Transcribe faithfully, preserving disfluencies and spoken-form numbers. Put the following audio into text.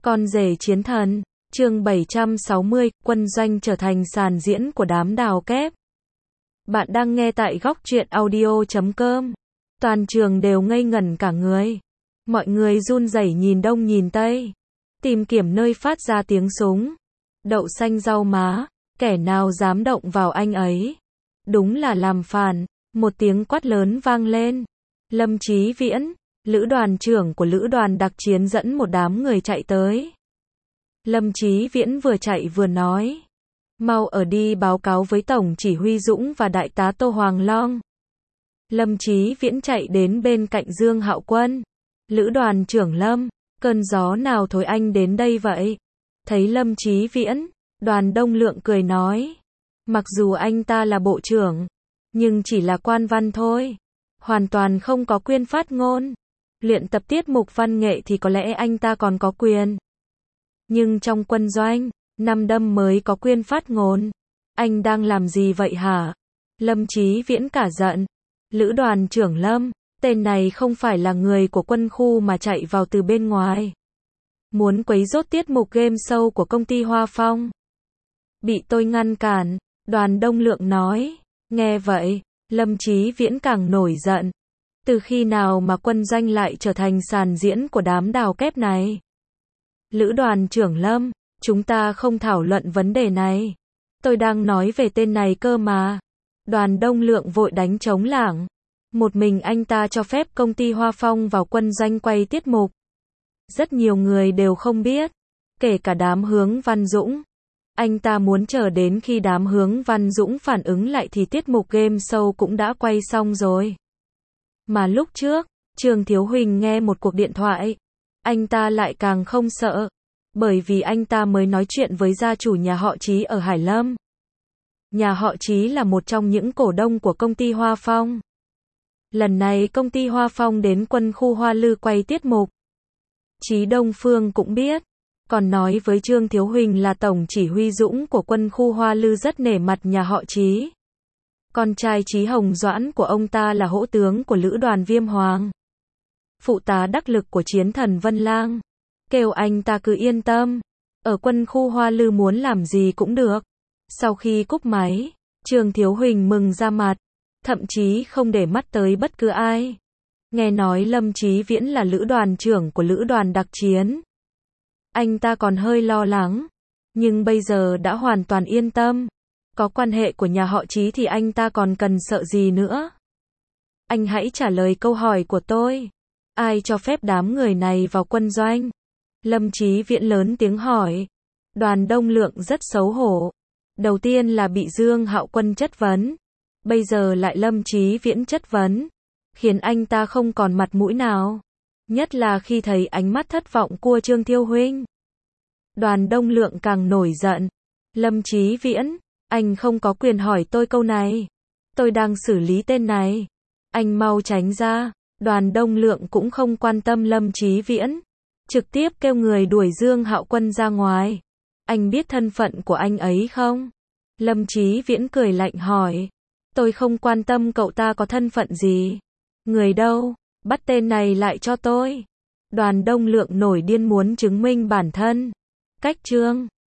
Con rể chiến thần, chương bảy trăm sáu mươi, quân doanh trở thành sàn diễn của đám đào kép. Bạn đang nghe tại góc truyện audio chấm com. Toàn trường đều ngây ngẩn cả người. Mọi người run rẩy nhìn đông nhìn tây, tìm kiếm nơi phát ra tiếng súng. Đậu xanh rau má, kẻ nào dám động vào anh ấy? Đúng là làm phản. Một tiếng quát lớn vang lên. Lâm Chí Viễn, lữ đoàn trưởng của lữ đoàn đặc chiến dẫn một đám người chạy tới. Lâm Chí Viễn vừa chạy vừa nói: mau ở đi báo cáo với Tổng chỉ huy Dũng và Đại tá Tô Hoàng Long. Lâm Chí Viễn chạy đến bên cạnh Dương Hạo Quân. Lữ đoàn trưởng Lâm, cơn gió nào thổi anh đến đây vậy? Thấy Lâm Chí Viễn, Đoàn Đông Lượng cười nói: mặc dù anh ta là bộ trưởng, nhưng chỉ là quan văn thôi, hoàn toàn không có quyền phát ngôn. Luyện tập tiết mục văn nghệ thì có lẽ anh ta còn có quyền. Nhưng trong quân doanh, năm đâm mới có quyền phát ngôn. Anh đang làm gì vậy hả? Lâm Chí Viễn cả giận. Lữ đoàn trưởng Lâm, tên này không phải là người của quân khu mà chạy vào từ bên ngoài. Muốn quấy rối tiết mục game show của công ty Hoa Phong. Bị tôi ngăn cản, Đoàn Đông Lượng nói. Nghe vậy, Lâm Chí Viễn càng nổi giận. Từ khi nào mà quân doanh lại trở thành sàn diễn của đám đào kép này? Lữ đoàn trưởng Lâm, chúng ta không thảo luận vấn đề này. Tôi đang nói về tên này cơ mà. Đoàn Đông Lượng vội đánh trống lảng. Một mình anh ta cho phép công ty Hoa Phong vào quân doanh quay tiết mục. Rất nhiều người đều không biết, kể cả đám Hướng Văn Dũng. Anh ta muốn chờ đến khi đám Hướng Văn Dũng phản ứng lại thì tiết mục game show cũng đã quay xong rồi. Mà lúc trước, Trương Thiếu Huỳnh nghe một cuộc điện thoại, anh ta lại càng không sợ, bởi vì anh ta mới nói chuyện với gia chủ nhà họ Chí ở Hải Lâm. Nhà họ Chí là một trong những cổ đông của công ty Hoa Phong. Lần này công ty Hoa Phong đến quân khu Hoa Lư quay tiết mục. Chí Đông Phương cũng biết, còn nói với Trương Thiếu Huỳnh là Tổng chỉ huy Dũng của quân khu Hoa Lư rất nể mặt nhà họ Chí. Con trai Chí Hồng Doãn của ông ta là hỗ tướng của lữ đoàn Viêm Hoàng, phụ tá đắc lực của chiến thần Vân Lang. Kêu anh ta cứ yên tâm, ở quân khu Hoa Lư muốn làm gì cũng được. Sau khi cúp máy, Trương Thiếu Huỳnh mừng ra mặt, thậm chí không để mắt tới bất cứ ai. Nghe nói Lâm Chí Viễn là lữ đoàn trưởng của lữ đoàn đặc chiến, anh ta còn hơi lo lắng, nhưng bây giờ đã hoàn toàn yên tâm. Có quan hệ của nhà họ Chí thì anh ta còn cần sợ gì nữa. Anh hãy trả lời câu hỏi của tôi. Ai cho phép đám người này vào quân doanh? Lâm Chí Viễn lớn tiếng hỏi. Đoàn Đông Lượng rất xấu hổ. Đầu tiên là bị Dương Hạo Quân chất vấn, bây giờ lại Lâm Chí Viễn chất vấn, khiến anh ta không còn mặt mũi nào. Nhất là khi thấy ánh mắt thất vọng của Trương Thiếu Huỳnh. Đoàn Đông Lượng càng nổi giận. Lâm Chí Viễn, anh không có quyền hỏi tôi câu này. Tôi đang xử lý tên này. Anh mau tránh ra. Đoàn Đông Lượng cũng không quan tâm Lâm Chí Viễn, trực tiếp kêu người đuổi Dương Hạo Quân ra ngoài. Anh biết thân phận của anh ấy không? Lâm Chí Viễn cười lạnh hỏi. Tôi không quan tâm cậu ta có thân phận gì. Người đâu? Bắt tên này lại cho tôi. Đoàn Đông Lượng nổi điên muốn chứng minh bản thân. Cách Trương